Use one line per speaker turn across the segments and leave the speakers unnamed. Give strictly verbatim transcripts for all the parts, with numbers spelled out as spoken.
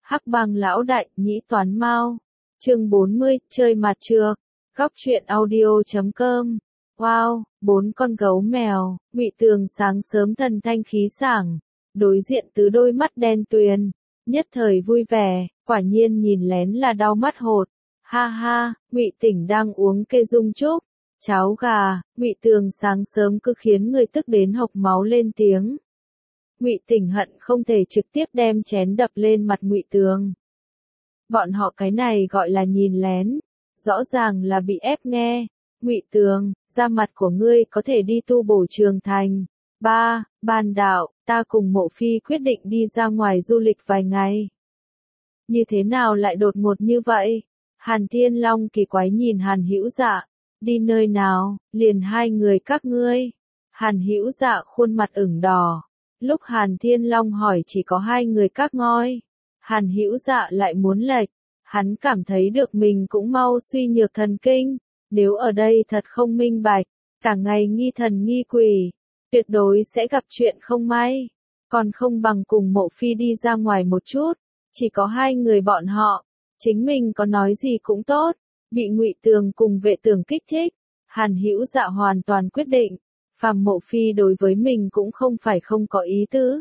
Hắc Bang lão đại, nhĩ toán mao. Chương bốn mươi, chơi mặt trược. Góc truyện audio chấm com. Wow, bốn con gấu mèo, Ngụy Tường sáng sớm thần thanh khí sảng, đối diện tứ đôi mắt đen tuyền, nhất thời vui vẻ, quả nhiên nhìn lén là đau mắt hột. Ha ha, Ngụy Tỉnh đang uống kê dung trúc, cháo gà, Ngụy Tường sáng sớm cứ khiến người tức đến hộc máu lên tiếng. Ngụy Tỉnh hận không thể trực tiếp đem chén đập lên mặt Ngụy Tường. Bọn họ cái này gọi là nhìn lén, rõ ràng là bị ép nghe. Ngụy Tường, da mặt của ngươi có thể đi tu bổ trường thành. Ba, Ban đạo, ta cùng Mộ Phi quyết định đi ra ngoài du lịch vài ngày. Như thế nào lại đột ngột như vậy? Hàn Thiên Long kỳ quái nhìn Hàn Hữu Dạ. Đi nơi nào, liền hai người các ngươi. Hàn Hữu Dạ khuôn mặt ửng đỏ. Lúc Hàn Thiên Long hỏi chỉ có hai người các ngôi. Hàn Hữu Dạ lại muốn lệch. Hắn cảm thấy được mình cũng mau suy nhược thần kinh. Nếu ở đây thật không minh bạch, cả ngày nghi thần nghi quỷ, tuyệt đối sẽ gặp chuyện không may. Còn không bằng cùng Mộ Phi đi ra ngoài một chút, chỉ có hai người bọn họ, chính mình có nói gì cũng tốt. Bị Ngụy Tường cùng Vệ Tường kích thích, Hàn Hữu Dạ hoàn toàn quyết định, phàm Mộ Phi đối với mình cũng không phải không có ý tứ.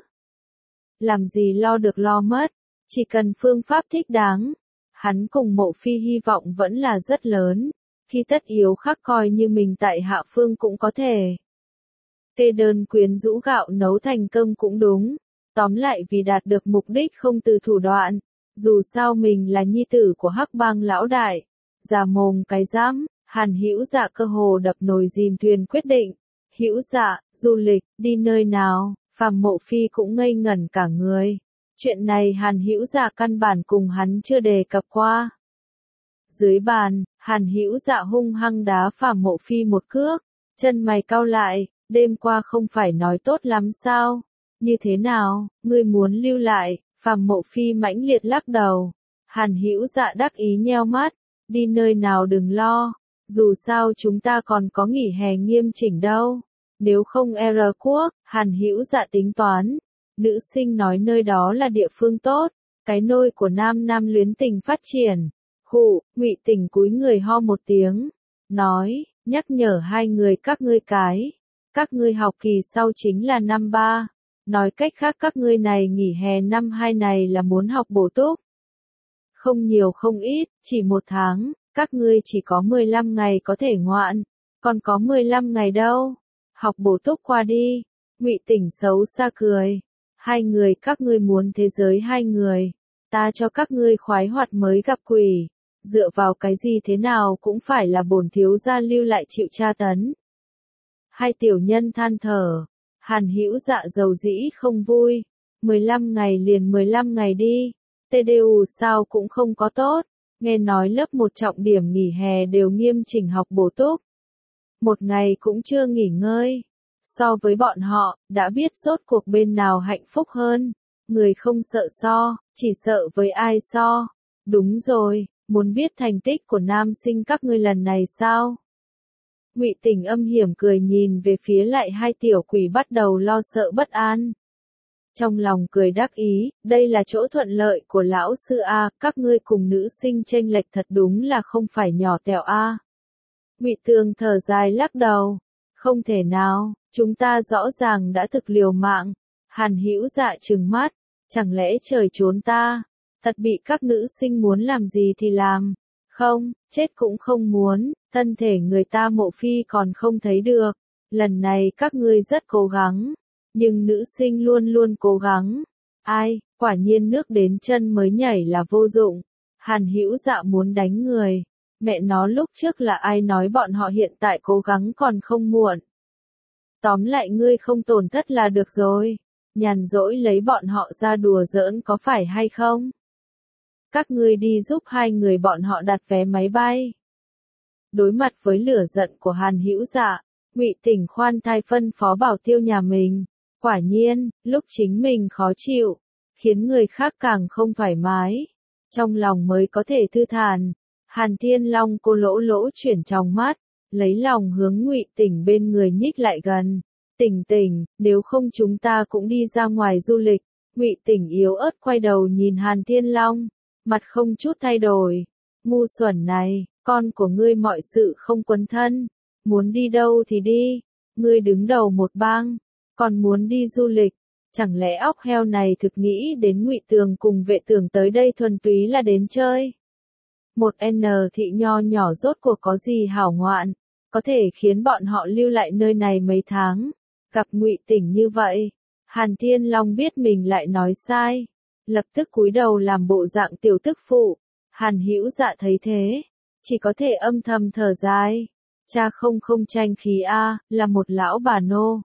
Làm gì lo được lo mất, chỉ cần phương pháp thích đáng, hắn cùng Mộ Phi hy vọng vẫn là rất lớn. Khi tất yếu khắc coi như mình tại hạ phương cũng có thể. Kê đơn quyến rũ gạo nấu thành cơm cũng đúng. Tóm lại vì đạt được mục đích không từ thủ đoạn. Dù sao mình là nhi tử của Hắc Bang lão đại. Già mồm cái dám, Hàn Hữu Dạ cơ hồ đập nồi dìm thuyền quyết định. Hữu Dạ, du lịch, đi nơi nào? Phàm Mộ Phi cũng ngây ngẩn cả người. Chuyện này Hàn Hữu Dạ căn bản cùng hắn chưa đề cập qua. Dưới bàn, Hàn Hữu Dạ hung hăng đá Phàm Mộ Phi một cước, chân mày cau lại, đêm qua không phải nói tốt lắm sao? Như thế nào, ngươi muốn lưu lại? Phàm Mộ Phi mãnh liệt lắc đầu. Hàn Hữu Dạ đắc ý nheo mắt, đi nơi nào đừng lo, dù sao chúng ta còn có nghỉ hè nghiêm chỉnh đâu. Nếu không R quốc, Hàn Hữu Dạ tính toán. Nữ sinh nói nơi đó là địa phương tốt, cái nôi của nam nam luyến tình phát triển. Khụ, Ngụy Tỉnh cúi người ho một tiếng, nói, nhắc nhở hai người các ngươi cái, các ngươi học kỳ sau chính là năm ba, nói cách khác các ngươi này nghỉ hè năm hai này là muốn học bổ túc. Không nhiều không ít, chỉ một tháng, các ngươi chỉ có mười lăm ngày có thể ngoạn, còn có mười lăm ngày đâu, học bổ túc qua đi. Ngụy Tỉnh xấu xa cười, hai người các ngươi muốn thế giới hai người, ta cho các ngươi khoái hoạt mới gặp quỷ. Dựa vào cái gì thế nào cũng phải là bổn thiếu gia lưu lại chịu tra tấn. Hai tiểu nhân than thở, Hàn Hữu Dạ dầu dĩ không vui, mười lăm ngày liền mười lăm ngày đi, tê đê u sao cũng không có tốt, nghe nói lớp một trọng điểm nghỉ hè đều nghiêm chỉnh học bổ túc. Một ngày cũng chưa nghỉ ngơi, so với bọn họ, đã biết rốt cuộc bên nào hạnh phúc hơn, người không sợ so, chỉ sợ với ai so. Đúng rồi. Muốn biết thành tích của nam sinh các ngươi lần này sao? Ngụy Tỉnh âm hiểm cười nhìn về phía lại hai tiểu quỷ bắt đầu lo sợ bất an. Trong lòng cười đắc ý, đây là chỗ thuận lợi của lão sư A, các ngươi cùng nữ sinh chênh lệch thật đúng là không phải nhỏ tẹo A. Ngụy Tường thở dài lắc đầu, không thể nào, chúng ta rõ ràng đã thực liều mạng. Hàn Hữu Dạ trừng mắt, chẳng lẽ trời trốn ta? Thật bị các nữ sinh muốn làm gì thì làm, không, chết cũng không muốn, thân thể người ta Mộ Phi còn không thấy được, lần này các ngươi rất cố gắng, nhưng nữ sinh luôn luôn cố gắng, ai, quả nhiên nước đến chân mới nhảy là vô dụng. Hàn Hữu Dạ muốn đánh người, mẹ nó lúc trước là ai nói bọn họ hiện tại cố gắng còn không muộn. Tóm lại ngươi không tổn thất là được rồi, nhàn rỗi lấy bọn họ ra đùa giỡn có phải hay không? Các ngươi đi giúp hai người bọn họ đặt vé máy bay. Đối mặt với lửa giận của Hàn Hữu Dạ, Ngụy Tỉnh khoan thai phân phó bảo tiêu nhà mình. Quả nhiên, lúc chính mình khó chịu, khiến người khác càng không thoải mái, trong lòng mới có thể thư thản. Hàn Thiên Long cô lỗ lỗ chuyển trong mắt, lấy lòng hướng Ngụy Tỉnh bên người nhích lại gần. Tỉnh Tỉnh, nếu không chúng ta cũng đi ra ngoài du lịch, Ngụy Tỉnh yếu ớt quay đầu nhìn Hàn Thiên Long, mặt không chút thay đổi. Ngu xuẩn này, con của ngươi mọi sự không quấn thân, muốn đi đâu thì đi, ngươi đứng đầu một bang, còn muốn đi du lịch, chẳng lẽ óc heo này thực nghĩ đến Ngụy Tường cùng Vệ Tưởng tới đây thuần túy là đến chơi. Một N thị nho nhỏ rốt cuộc có gì hảo ngoạn, có thể khiến bọn họ lưu lại nơi này mấy tháng, gặp Ngụy Tỉnh như vậy. Hàn Thiên Long biết mình lại nói sai, lập tức cúi đầu làm bộ dạng tiểu tức phụ. Hàn Hữu Dạ thấy thế, chỉ có thể âm thầm thở dài. Cha không không tranh khí a, là một lão bà nô.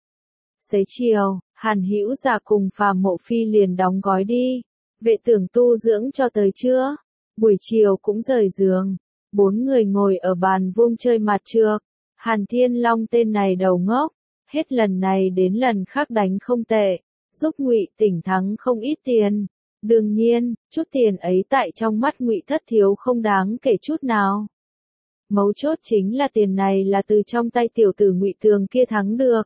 Xế chiều, Hàn Hữu Dạ cùng Phàm Mộ Phi liền đóng gói đi. Vệ Tưởng tu dưỡng cho tới trưa, buổi chiều cũng rời giường. Bốn người ngồi ở bàn vuông chơi mặt trược. Hàn Thiên Long tên này đầu ngốc, hết lần này đến lần khác đánh không tệ, giúp Ngụy Tỉnh thắng không ít tiền. Đương nhiên, chút tiền ấy tại trong mắt Ngụy Thất Thiếu không đáng kể chút nào. Mấu chốt chính là tiền này là từ trong tay tiểu tử Ngụy Tường kia thắng được,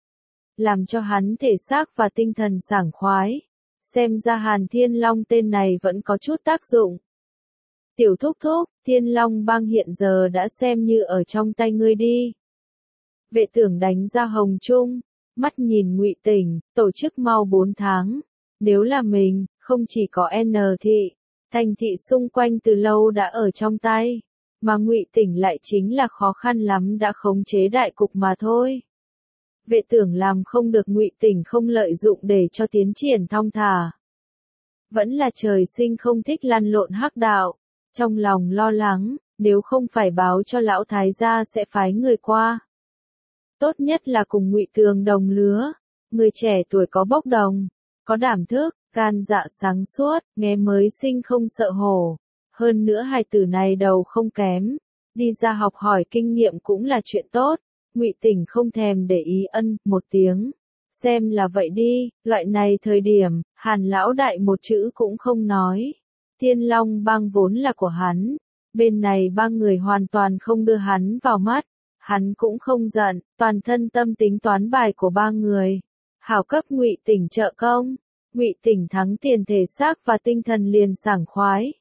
làm cho hắn thể xác và tinh thần sảng khoái. Xem ra Hàn Thiên Long tên này vẫn có chút tác dụng. Tiểu thúc thúc, Thiên Long bang hiện giờ đã xem như ở trong tay ngươi đi. Vệ Tưởng đánh ra hồng trung, mắt nhìn Ngụy Tỉnh, tổ chức mau bốn tháng. Nếu là mình, không chỉ có N thị, thành thị xung quanh từ lâu đã ở trong tay, mà Ngụy Tỉnh lại chính là khó khăn lắm đã khống chế đại cục mà thôi. Vệ Tưởng làm không được Ngụy Tỉnh không lợi dụng để cho tiến triển thong thả. Vẫn là trời sinh không thích lăn lộn hắc đạo, trong lòng lo lắng, nếu không phải báo cho lão thái gia sẽ phái người qua. Tốt nhất là cùng Ngụy Tường đồng lứa, người trẻ tuổi có bốc đồng, có đảm thức, gan dạ sáng suốt, nghe mới sinh không sợ hổ. Hơn nữa hài tử này đầu không kém, đi ra học hỏi kinh nghiệm cũng là chuyện tốt. Ngụy Tỉnh không thèm để ý ân một tiếng, xem là vậy đi. Loại này thời điểm, Hàn lão đại một chữ cũng không nói. Thiên Long bang vốn là của hắn, bên này ba người hoàn toàn không đưa hắn vào mắt. Hắn cũng không giận, toàn thân tâm tính toán bài của ba người, hảo cấp Ngụy Tỉnh trợ công. Ngụy Tỉnh thắng tiền thể xác và tinh thần liền sảng khoái.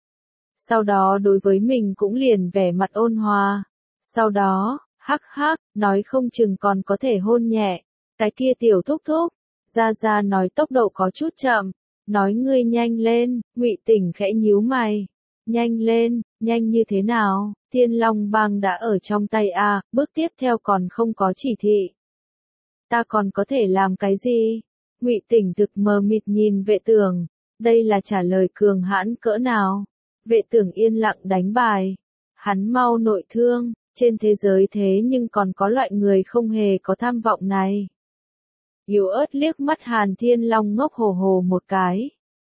Sau đó đối với mình cũng liền vẻ mặt ôn hòa. Sau đó, hắc hắc, nói không chừng còn có thể hôn nhẹ. Cái kia tiểu thúc thúc, Gia Gia nói tốc độ có chút chậm, nói ngươi nhanh lên. Ngụy Tỉnh khẽ nhíu mày. Nhanh lên, nhanh như thế nào? Thiên Long bang đã ở trong tay a, bước tiếp theo còn không có chỉ thị. Ta còn có thể làm cái gì? Ngụy Tỉnh thực mờ mịt nhìn Vệ Tưởng, đây là trả lời cường hãn cỡ nào? Vệ Tưởng yên lặng đánh bài. Hắn mau nội thương, trên thế giới thế nhưng còn có loại người không hề có tham vọng này. Yếu ớt liếc mắt Hàn Thiên Long ngốc hồ hồ một cái.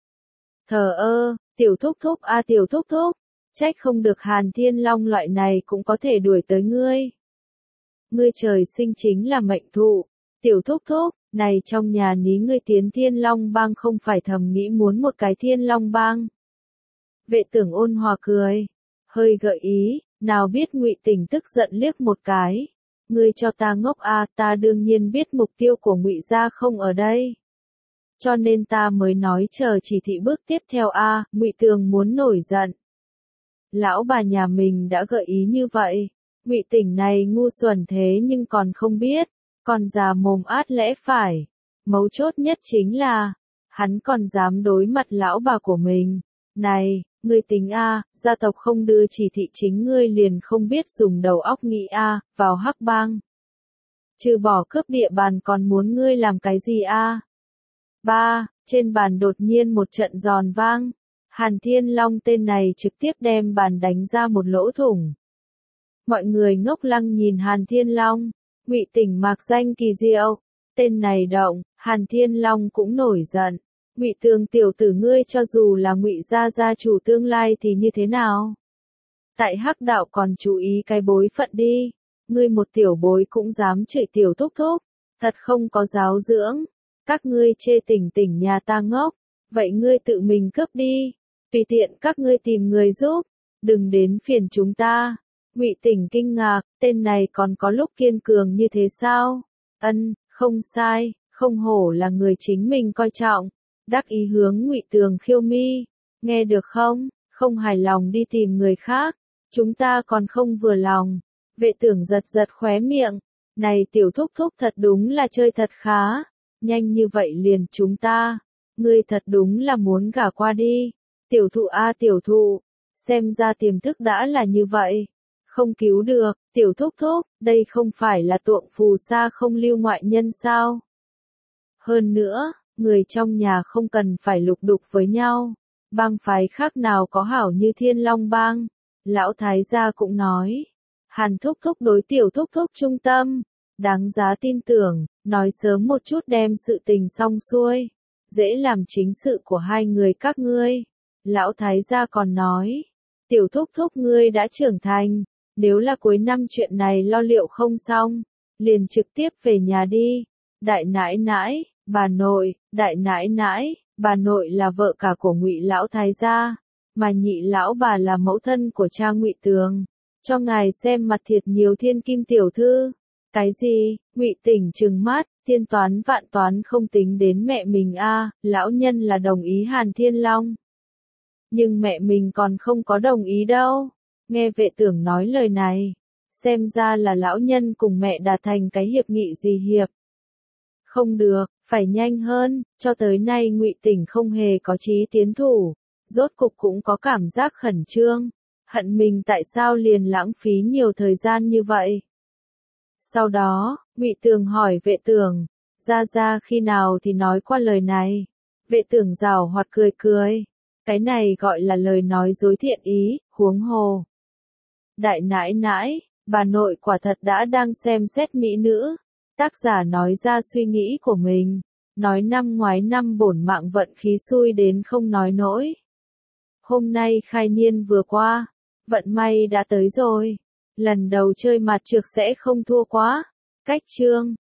Thờ ơ, tiểu thúc thúc a tiểu thúc thúc, trách không được Hàn Thiên Long loại này cũng có thể đuổi tới ngươi. Ngươi trời sinh chính là mệnh thụ, tiểu thúc thúc, này trong nhà ní ngươi tiến Thiên Long bang không phải thầm nghĩ muốn một cái Thiên Long bang. Vệ Tưởng ôn hòa cười, hơi gợi ý, nào biết Ngụy Tỉnh tức giận liếc một cái. Ngươi cho ta ngốc a, ta đương nhiên biết mục tiêu của Ngụy gia không ở đây. Cho nên ta mới nói chờ chỉ thị bước tiếp theo a. Ngụy Tường muốn nổi giận. Lão bà nhà mình đã gợi ý như vậy, Ngụy Tỉnh này ngu xuẩn thế nhưng còn không biết, còn già mồm át lẽ phải. Mấu chốt nhất chính là, hắn còn dám đối mặt lão bà của mình. Này, ngươi tính a, gia tộc không đưa chỉ thị chính ngươi liền không biết dùng đầu óc nghĩ a, vào hắc bang. Trừ bỏ cướp địa bàn còn muốn ngươi làm cái gì a? Ba, trên bàn đột nhiên một trận giòn vang. Hàn Thiên Long tên này trực tiếp đem bàn đánh ra một lỗ thủng. Mọi người ngốc lăng nhìn Hàn Thiên Long. Ngụy Tỉnh mạc danh kỳ diệu, tên này động, Hàn Thiên Long cũng nổi giận. Ngụy Tường tiểu tử ngươi cho dù là Ngụy gia gia chủ tương lai thì như thế nào? Tại hắc đạo còn chú ý cái bối phận đi. Ngươi một tiểu bối cũng dám chửi tiểu thúc thúc, thật không có giáo dưỡng. Các ngươi chê Tỉnh Tỉnh nhà ta ngốc, vậy ngươi tự mình cướp đi, tùy tiện các ngươi tìm người giúp, đừng đến phiền chúng ta. Ngụy Tỉnh kinh ngạc, tên này còn có lúc kiên cường như thế sao? Ân, không sai, không hổ là người chính mình coi trọng. đắc ý hướng Ngụy Tường khiêu mi, nghe được không, không hài lòng đi tìm người khác, chúng ta còn không vừa lòng. Vệ Tưởng giật giật khóe miệng, này tiểu thúc thúc thật đúng là chơi thật khá, nhanh như vậy liền chúng ta, ngươi thật đúng là muốn gả qua đi. Tiểu thụ a tiểu thụ, xem ra tiềm thức đã là như vậy, không cứu được, tiểu thúc thúc, đây không phải là tuộng phù sa không lưu ngoại nhân sao? Hơn nữa, người trong nhà không cần phải lục đục với nhau, bang phái khác nào có hảo như Thiên Long bang. Lão thái gia cũng nói, Hàn thúc thúc đối tiểu thúc thúc trung tâm, đáng giá tin tưởng, nói sớm một chút đem sự tình xong xuôi, dễ làm chính sự của hai người các ngươi. Lão thái gia còn nói, tiểu thúc thúc ngươi đã trưởng thành, nếu là cuối năm chuyện này lo liệu không xong, liền trực tiếp về nhà đi. Đại nãi nãi, bà nội, đại nãi nãi, bà nội là vợ cả của Ngụy lão thái gia, mà nhị lão bà là mẫu thân của cha Ngụy Tường. Cho ngài xem mặt thiệt nhiều thiên kim tiểu thư. Cái gì? Ngụy Tỉnh trừng mắt, thiên toán vạn toán không tính đến mẹ mình a, lão nhân là đồng ý Hàn Thiên Long. Nhưng mẹ mình còn không có đồng ý đâu. Nghe Vệ Tưởng nói lời này, xem ra là lão nhân cùng mẹ đạt thành cái hiệp nghị gì hiệp. Không được, phải nhanh hơn, cho tới nay Ngụy Tỉnh không hề có chí tiến thủ, rốt cục cũng có cảm giác khẩn trương, hận mình tại sao liền lãng phí nhiều thời gian như vậy. Sau đó, Ngụy Tường hỏi Vệ Tưởng, ra ra khi nào thì nói qua lời này. Vệ Tưởng giảo hoạt cười cười, cái này gọi là lời nói dối thiện ý, huống hồ. Đại nãi nãi, bà nội quả thật đã đang xem xét mỹ nữ. Tác giả nói ra suy nghĩ của mình, nói năm ngoái năm bổn mạng vận khí xui đến không nói nổi. Hôm nay khai niên vừa qua, vận may đã tới rồi. Lần đầu chơi mặt trược sẽ không thua quá. Cách chương